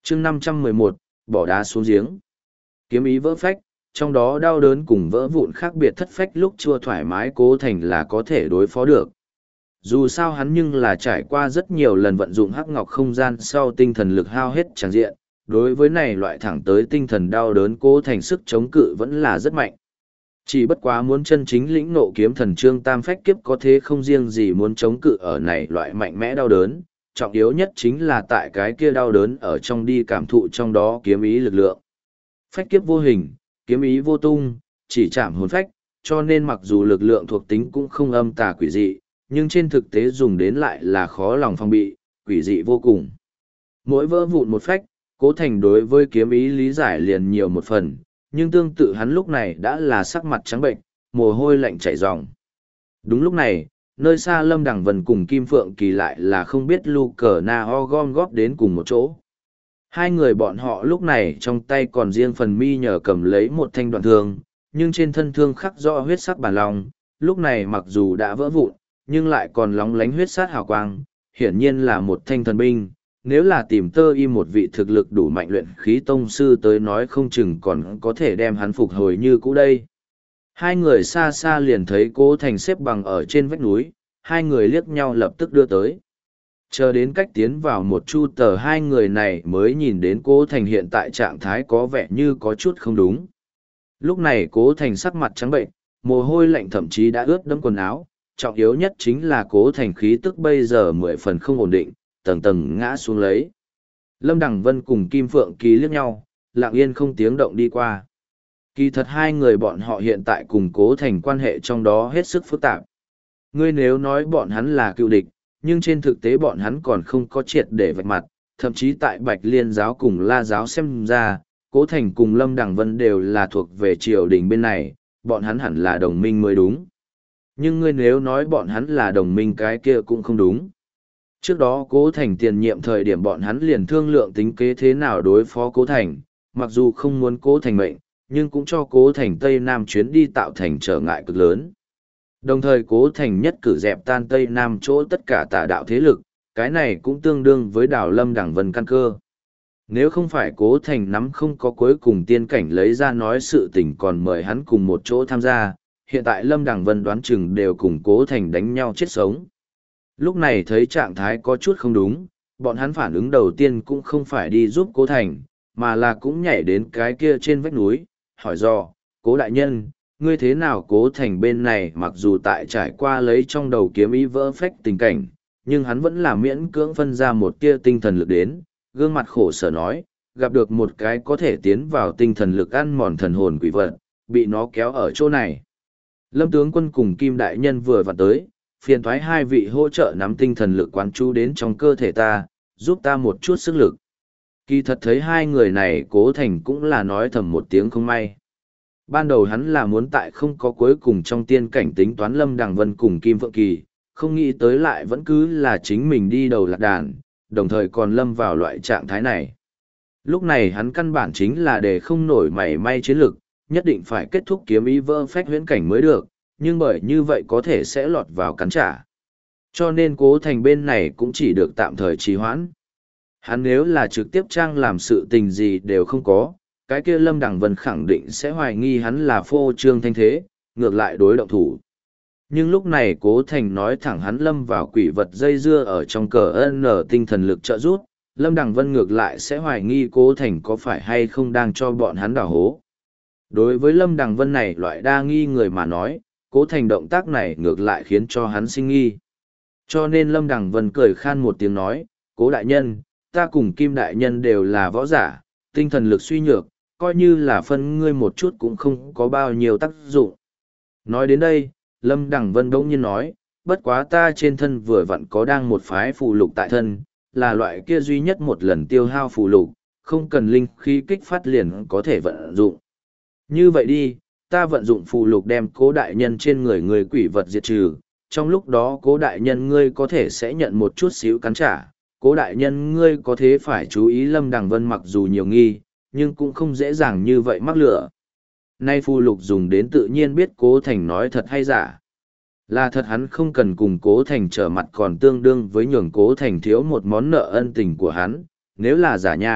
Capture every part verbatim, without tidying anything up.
chương năm trăm mười một, bỏ đá xuống giếng. Kiếm ý vỡ phách, trong đó đau đớn cùng vỡ vụn khác biệt thất phách lúc chua thoải mái Cố Thành là có thể đối phó được. Dù sao hắn nhưng là trải qua rất nhiều lần vận dụng hắc ngọc không gian sau tinh thần lực hao hết tràn diện, đối với này loại thẳng tới tinh thần đau đớn Cố Thành sức chống cự vẫn là rất mạnh. Chỉ bất quá muốn chân chính lĩnh nộ kiếm thần trương tam phách kiếp có thế không riêng gì muốn chống cự ở này loại mạnh mẽ đau đớn, trọng yếu nhất chính là tại cái kia đau đớn ở trong đi cảm thụ trong đó kiếm ý lực lượng. Phách kiếp vô hình, kiếm ý vô tung, chỉ chạm hồn phách, cho nên mặc dù lực lượng thuộc tính cũng không âm tà quỷ dị, nhưng trên thực tế dùng đến lại là khó lòng phòng bị, quỷ dị vô cùng. Mỗi vỡ vụn một phách, Cố Thành đối với kiếm ý lý giải liền nhiều một phần, nhưng tương tự hắn lúc này đã là sắc mặt trắng bệnh, mồ hôi lạnh chảy ròng. Đúng lúc này, nơi xa Lâm Đằng Vân cùng Kim Phượng Kỳ lại là không biết lu cờ na ho gom góp đến cùng một chỗ. Hai người bọn họ lúc này trong tay còn riêng phần mi nhờ cầm lấy một thanh đoạn thương, nhưng trên thân thương khắc rõ huyết sắc bản lòng, lúc này mặc dù đã vỡ vụn, nhưng lại còn lóng lánh huyết sát hào quang, hiển nhiên là một thanh thần binh. Nếu là tìm tơ y một vị thực lực đủ mạnh luyện khí tông sư tới nói không chừng còn có thể đem hắn phục hồi như cũ đây. Hai người xa xa liền thấy Cố Thành xếp bằng ở trên vách núi, hai người liếc nhau lập tức đưa tới. Chờ đến cách tiến vào một chu tờ hai người này mới nhìn đến Cố Thành hiện tại trạng thái có vẻ như có chút không đúng. Lúc này Cố Thành sắc mặt trắng bệnh, mồ hôi lạnh thậm chí đã ướt đẫm quần áo, trọng yếu nhất chính là Cố Thành khí tức bây giờ mười phần không ổn định, tầng tầng ngã xuống lấy. Lâm Đằng Vân cùng Kim Phượng Kỳ liếc nhau, lặng yên không tiếng động đi qua. Kỳ thật hai người bọn họ hiện tại cùng Cố Thành quan hệ trong đó hết sức phức tạp. Ngươi nếu nói bọn hắn là cựu địch, nhưng trên thực tế bọn hắn còn không có triệt để vạch mặt, thậm chí tại Bạch Liên giáo cùng La giáo xem ra, Cố Thành cùng Lâm Đằng Vân đều là thuộc về triều đình bên này, bọn hắn hẳn là đồng minh mới đúng. Nhưng ngươi nếu nói bọn hắn là đồng minh cái kia cũng không đúng. Trước đó Cố Thành tiền nhiệm thời điểm bọn hắn liền thương lượng tính kế thế nào đối phó Cố Thành, mặc dù không muốn Cố Thành mệnh, nhưng cũng cho Cố Thành Tây Nam chuyến đi tạo thành trở ngại cực lớn. Đồng thời Cố Thành nhất cử dẹp tan Tây Nam chỗ tất cả tà đạo thế lực, cái này cũng tương đương với đảo Lâm Đằng Vân căn cơ. Nếu không phải Cố Thành nắm không có cuối cùng tiên cảnh lấy ra nói sự tình còn mời hắn cùng một chỗ tham gia, hiện tại Lâm Đằng Vân đoán chừng đều cùng Cố Thành đánh nhau chết sống. Lúc này thấy trạng thái có chút không đúng, bọn hắn phản ứng đầu tiên cũng không phải đi giúp Cố Thành, mà là cũng nhảy đến cái kia trên vách núi, hỏi do, Cố đại nhân, ngươi thế nào Cố Thành bên này mặc dù tại trải qua lấy trong đầu kiếm ý vỡ phách tình cảnh, nhưng hắn vẫn là miễn cưỡng phân ra một tia tinh thần lực đến, gương mặt khổ sở nói, gặp được một cái có thể tiến vào tinh thần lực ăn mòn thần hồn quỷ vật, bị nó kéo ở chỗ này. Lâm tướng quân cùng Kim đại nhân vừa vặn tới, phiền thoái hai vị hỗ trợ nắm tinh thần lực quán chú đến trong cơ thể ta, giúp ta một chút sức lực. Kỳ thật thấy hai người này Cố Thành cũng là nói thầm một tiếng không may. Ban đầu hắn là muốn tại không có cuối cùng trong tiên cảnh tính toán Lâm Đằng Vân cùng Kim Phượng Kỳ, không nghĩ tới lại vẫn cứ là chính mình đi đầu lạc đàn, đồng thời còn lâm vào loại trạng thái này. Lúc này hắn căn bản chính là để không nổi mảy may chiến lực, nhất định phải kết thúc kiếm ý vỡ phách huyễn cảnh mới được, nhưng bởi như vậy có thể sẽ lọt vào cắn trả. Cho nên Cố Thành bên này cũng chỉ được tạm thời trì hoãn. Hắn nếu là trực tiếp trang làm sự tình gì đều không có, cái kia Lâm Đằng Vân khẳng định sẽ hoài nghi hắn là phô trương thanh thế, ngược lại đối động thủ. Nhưng lúc này Cố Thành nói thẳng hắn lâm vào quỷ vật dây dưa ở trong cờ ân nở tinh thần lực trợ rút, Lâm Đằng Vân ngược lại sẽ hoài nghi Cố Thành có phải hay không đang cho bọn hắn đào hố. Đối với Lâm Đằng Vân này loại đa nghi người mà nói, Cố Thành động tác này ngược lại khiến cho hắn sinh nghi. Cho nên Lâm Đằng Vân cười khan một tiếng nói, Cố đại nhân, ta cùng Kim đại nhân đều là võ giả, tinh thần lực suy nhược, coi như là phân ngươi một chút cũng không có bao nhiêu tác dụng. Nói đến đây, Lâm Đằng Vân bỗng nhiên nói, bất quá ta trên thân vừa vặn có đang một phái phù lục tại thân, là loại kia duy nhất một lần tiêu hao phù lục, không cần linh khí kích phát liền có thể vận dụng. Như vậy đi, ta vận dụng phù lục đem Cố đại nhân trên người người quỷ vật diệt trừ, trong lúc đó Cố đại nhân ngươi có thể sẽ nhận một chút xíu cắn trả. Cố đại nhân ngươi có thế phải chú ý Lâm Đằng Vân mặc dù nhiều nghi, nhưng cũng không dễ dàng như vậy mắc lửa. Nay phù lục dùng đến tự nhiên biết Cố Thành nói thật hay giả. Là thật hắn không cần cùng Cố Thành trở mặt còn tương đương với nhường Cố Thành thiếu một món nợ ân tình của hắn, nếu là giả nha,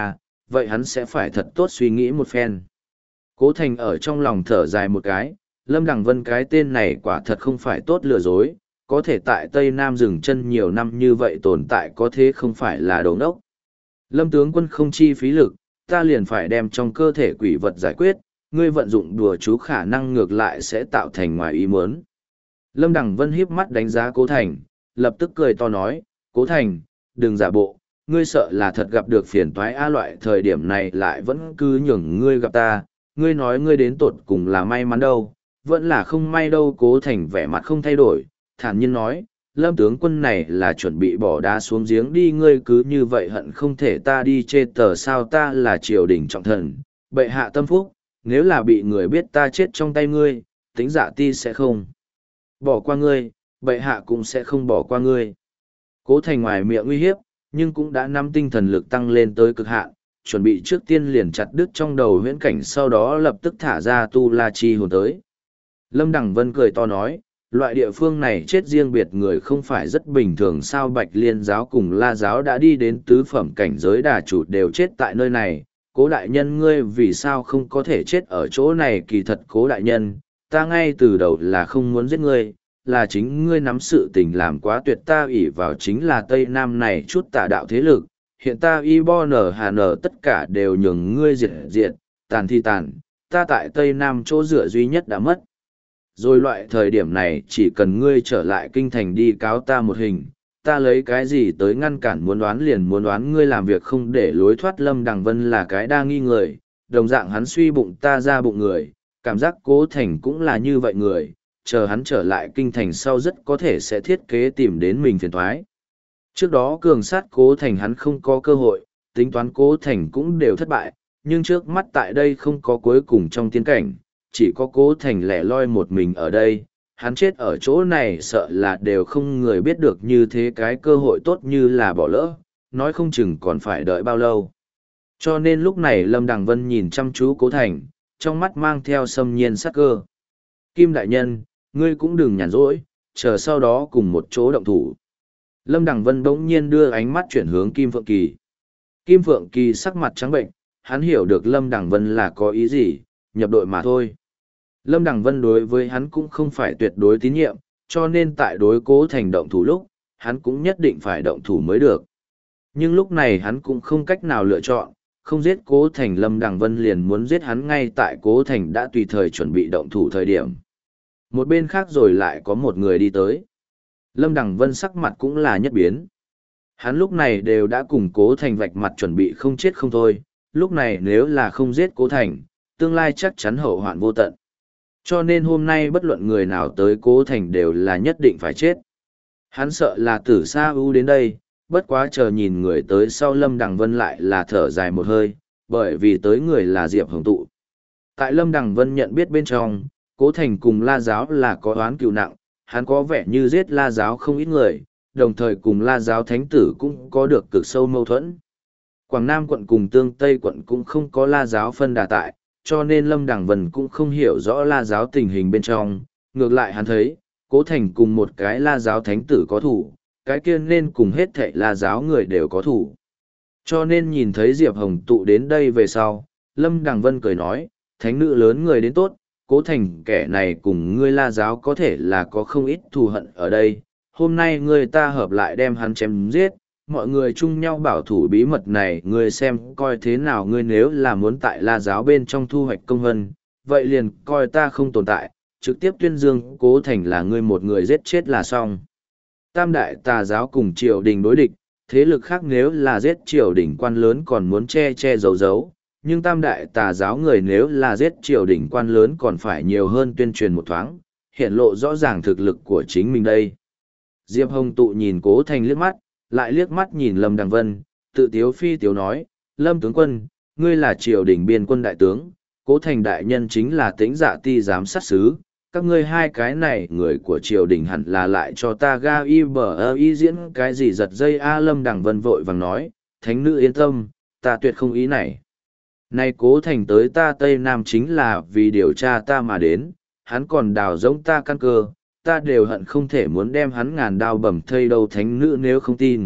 vậy hắn sẽ phải thật tốt suy nghĩ một phen. Cố Thành ở trong lòng thở dài một cái, Lâm Đằng Vân cái tên này quả thật không phải tốt lừa dối, có thể tại Tây Nam dừng chân nhiều năm như vậy tồn tại có thế không phải là đồ ngốc. Lâm tướng quân không chi phí lực, ta liền phải đem trong cơ thể quỷ vật giải quyết, ngươi vận dụng đùa chú khả năng ngược lại sẽ tạo thành ngoài ý muốn. Lâm Đằng Vân híp mắt đánh giá Cố Thành, lập tức cười to nói, Cố Thành, đừng giả bộ, ngươi sợ là thật gặp được phiền toái a loại thời điểm này lại vẫn cứ nhường ngươi gặp ta, ngươi nói ngươi đến tột cùng là may mắn đâu, vẫn là không may đâu. Cố Thành vẻ mặt không thay đổi, thản nhiên nói, Lâm tướng quân này là chuẩn bị bỏ đá xuống giếng đi, ngươi cứ như vậy hận không thể ta đi chê tờ sao, ta là triều đình trọng thần, bệ hạ tâm phúc, nếu là bị người biết ta chết trong tay ngươi, Tính Dạ Ti sẽ không bỏ qua ngươi, bệ hạ cũng sẽ không bỏ qua ngươi. Cố Thành ngoài miệng uy hiếp, nhưng cũng đã nắm tinh thần lực tăng lên tới cực hạn, chuẩn bị trước tiên liền chặt đứt trong đầu huyễn cảnh, sau đó lập tức thả ra tu la chi hồn tới. Lâm Đằng Vân cười to nói, loại địa phương này chết riêng biệt người không phải rất bình thường sao? Bạch Liên giáo cùng La giáo đã đi đến tứ phẩm cảnh giới đà chủ đều chết tại nơi này, Cố đại nhân ngươi vì sao không có thể chết ở chỗ này? Kỳ thật Cố đại nhân, ta ngay từ đầu là không muốn giết ngươi, là chính ngươi nắm sự tình làm quá tuyệt, ta ỷ vào chính là Tây Nam này chút tà đạo thế lực, hiện ta y bo nở hà nở tất cả đều nhường ngươi diệt diệt, tàn thi tàn, ta tại Tây Nam chỗ dựa duy nhất đã mất. Rồi loại thời điểm này chỉ cần ngươi trở lại kinh thành đi cáo ta một hình, ta lấy cái gì tới ngăn cản? Muốn đoán liền muốn đoán, ngươi làm việc không để lối thoát. Lâm Đằng Vân là cái đa nghi người, đồng dạng hắn suy bụng ta ra bụng người, cảm giác Cố Thành cũng là như vậy người, chờ hắn trở lại kinh thành sau rất có thể sẽ thiết kế tìm đến mình phiền toái. Trước đó cường sát Cố Thành hắn không có cơ hội, tính toán Cố Thành cũng đều thất bại, nhưng trước mắt tại đây không có cuối cùng trong tiên cảnh, chỉ có Cố Thành lẻ loi một mình ở đây, hắn chết ở chỗ này sợ là đều không người biết được, như thế cái cơ hội tốt như là bỏ lỡ, nói không chừng còn phải đợi bao lâu. Cho nên lúc này Lâm Đằng Vân nhìn chăm chú Cố Thành, trong mắt mang theo xâm nhiên sắc cơ. Kim đại nhân, ngươi cũng đừng nhàn rỗi, chờ sau đó cùng một chỗ động thủ. Lâm Đằng Vân bỗng nhiên đưa ánh mắt chuyển hướng Kim Phượng Kỳ. Kim Phượng Kỳ sắc mặt trắng bệnh, hắn hiểu được Lâm Đằng Vân là có ý gì, nhập đội mà thôi. Lâm Đằng Vân đối với hắn cũng không phải tuyệt đối tín nhiệm, cho nên tại đối Cố Thành động thủ lúc, hắn cũng nhất định phải động thủ mới được. Nhưng lúc này hắn cũng không cách nào lựa chọn, không giết Cố Thành Lâm Đằng Vân liền muốn giết hắn ngay tại Cố Thành đã tùy thời chuẩn bị động thủ thời điểm. Một bên khác rồi lại có một người đi tới. Lâm Đằng Vân sắc mặt cũng là nhất biến. Hắn lúc này đều đã cùng Cố Thành vạch mặt chuẩn bị không chết không thôi, lúc này nếu là không giết Cố Thành, tương lai chắc chắn hậu hoạn vô tận. Cho nên hôm nay bất luận người nào tới Cố Thành đều là nhất định phải chết. Hắn sợ là Tử Sa ưu đến đây, bất quá chờ nhìn người tới sau Lâm Đằng Vân lại là thở dài một hơi, bởi vì tới người là Diệp Hồng Tụ. Tại Lâm Đằng Vân nhận biết bên trong, Cố Thành cùng La Giáo là có oán cừu nặng, hắn có vẻ như giết La Giáo không ít người, đồng thời cùng La Giáo Thánh Tử cũng có được cực sâu mâu thuẫn. Quảng Nam quận cùng Tương Tây quận cũng không có La Giáo phân đà tại, cho nên Lâm Đằng Vân cũng không hiểu rõ La Giáo tình hình bên trong, ngược lại hắn thấy, Cố Thành cùng một cái La Giáo Thánh Tử có thủ, cái kia nên cùng hết thảy La Giáo người đều có thủ. Cho nên nhìn thấy Diệp Hồng Tụ đến đây về sau, Lâm Đằng Vân cười nói, thánh nữ lớn người đến tốt, Cố Thành kẻ này cùng ngươi La Giáo có thể là có không ít thù hận ở đây, hôm nay ngươi ta hợp lại đem hắn chém giết, mọi người chung nhau bảo thủ bí mật này, ngươi xem coi thế nào. Ngươi nếu là muốn tại La Giáo bên trong thu hoạch công hân, vậy liền coi ta không tồn tại, trực tiếp tuyên dương Cố Thành là ngươi một người giết chết là xong. Tam đại tà giáo cùng triều đình đối địch, thế lực khác nếu là giết triều đình quan lớn còn muốn che che giấu giấu, nhưng tam đại tà giáo người nếu là giết triều đình quan lớn còn phải nhiều hơn tuyên truyền một thoáng, hiện lộ rõ ràng thực lực của chính mình đây. Diệp Hồng Tụ nhìn Cố Thành liếc mắt, lại liếc mắt nhìn Lâm Đằng Vân, tự tiếu phi tiếu nói, Lâm tướng quân, ngươi là triều đình biên quân đại tướng, Cố Thành đại nhân chính là Tĩnh Dạ Ti giám sát sứ, các ngươi hai cái này người của triều đình hẳn là lại cho ta ga y bờ ơ y diễn cái gì giật dây a. Lâm Đằng Vân vội vàng nói, thánh nữ yên tâm, ta tuyệt không ý này. Nay Cố Thành tới ta Tây Nam chính là vì điều tra ta mà đến, hắn còn đào giống ta căn cơ, ta đều hận không thể muốn đem hắn ngàn đao bầm thây đâu. Thánh nữ nếu không tin,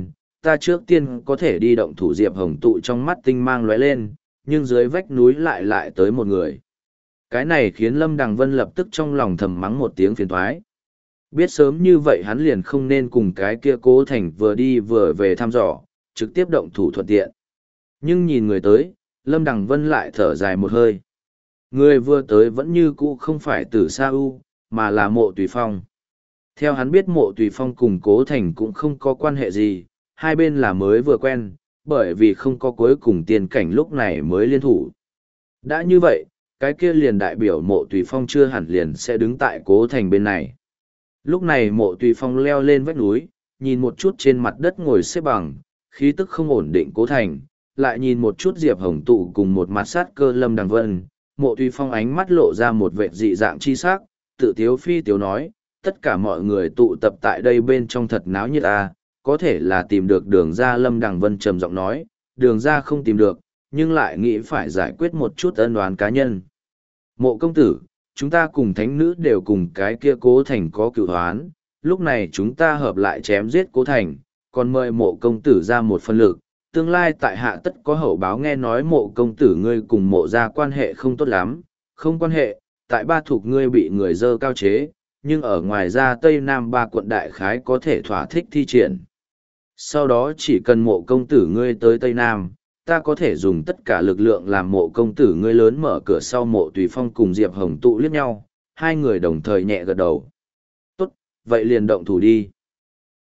ta trước tiên có thể đi động thủ. Diệp Hồng tụ trong mắt tinh mang lóe lên, nhưng dưới vách núi lại lại tới một người. Cái này khiến Lâm Đằng Vân lập tức trong lòng thầm mắng một tiếng phiền toái. Biết sớm như vậy hắn liền không nên cùng cái kia Cố Thành vừa đi vừa về thăm dò, trực tiếp động thủ thuận tiện. Nhưng nhìn người tới, Lâm Đằng Vân lại thở dài một hơi. Người vừa tới vẫn như cũ không phải Tử Sa U, mà là Mộ Tùy Phong. Theo hắn biết Mộ Tùy Phong cùng Cố Thành cũng không có quan hệ gì, hai bên là mới vừa quen, bởi vì không có cuối cùng tiền cảnh lúc này mới liên thủ. Đã như vậy, cái kia liền đại biểu Mộ Tùy Phong chưa hẳn liền sẽ đứng tại Cố Thành bên này. Lúc này Mộ Tùy Phong leo lên vách núi, nhìn một chút trên mặt đất ngồi xếp bằng, khí tức không ổn định Cố Thành, lại nhìn một chút Diệp Hồng tụ cùng một mặt sát cơ Lâm Đằng Vân, Mộ Tùy Phong ánh mắt lộ ra một vệt dị dạng chi sắc, tự tiếu phi tiếu nói, tất cả mọi người tụ tập tại đây bên trong thật náo nhiệt à, có thể là tìm được đường ra. Lâm Đằng Vân trầm giọng nói, đường ra không tìm được, nhưng lại nghĩ phải giải quyết một chút ân oán cá nhân. Mộ công tử, chúng ta cùng thánh nữ đều cùng cái kia Cố Thành có cựu hoán, lúc này chúng ta hợp lại chém giết Cố Thành, còn mời mộ công tử ra một phân lực, tương lai tại hạ tất có hậu báo. Nghe nói mộ công tử ngươi cùng mộ ra quan hệ không tốt lắm, không quan hệ, tại ba thuộc ngươi bị người dơ cao chế, nhưng ở ngoài ra Tây Nam ba quận đại khái có thể thỏa thích thi triển. Sau đó chỉ cần mộ công tử ngươi tới Tây Nam, ta có thể dùng tất cả lực lượng làm mộ công tử ngươi lớn mở cửa sau. Mộ Tùy Phong cùng Diệp Hồng tụ liếc nhau, hai người đồng thời nhẹ gật đầu. Tốt, vậy liền động thủ đi.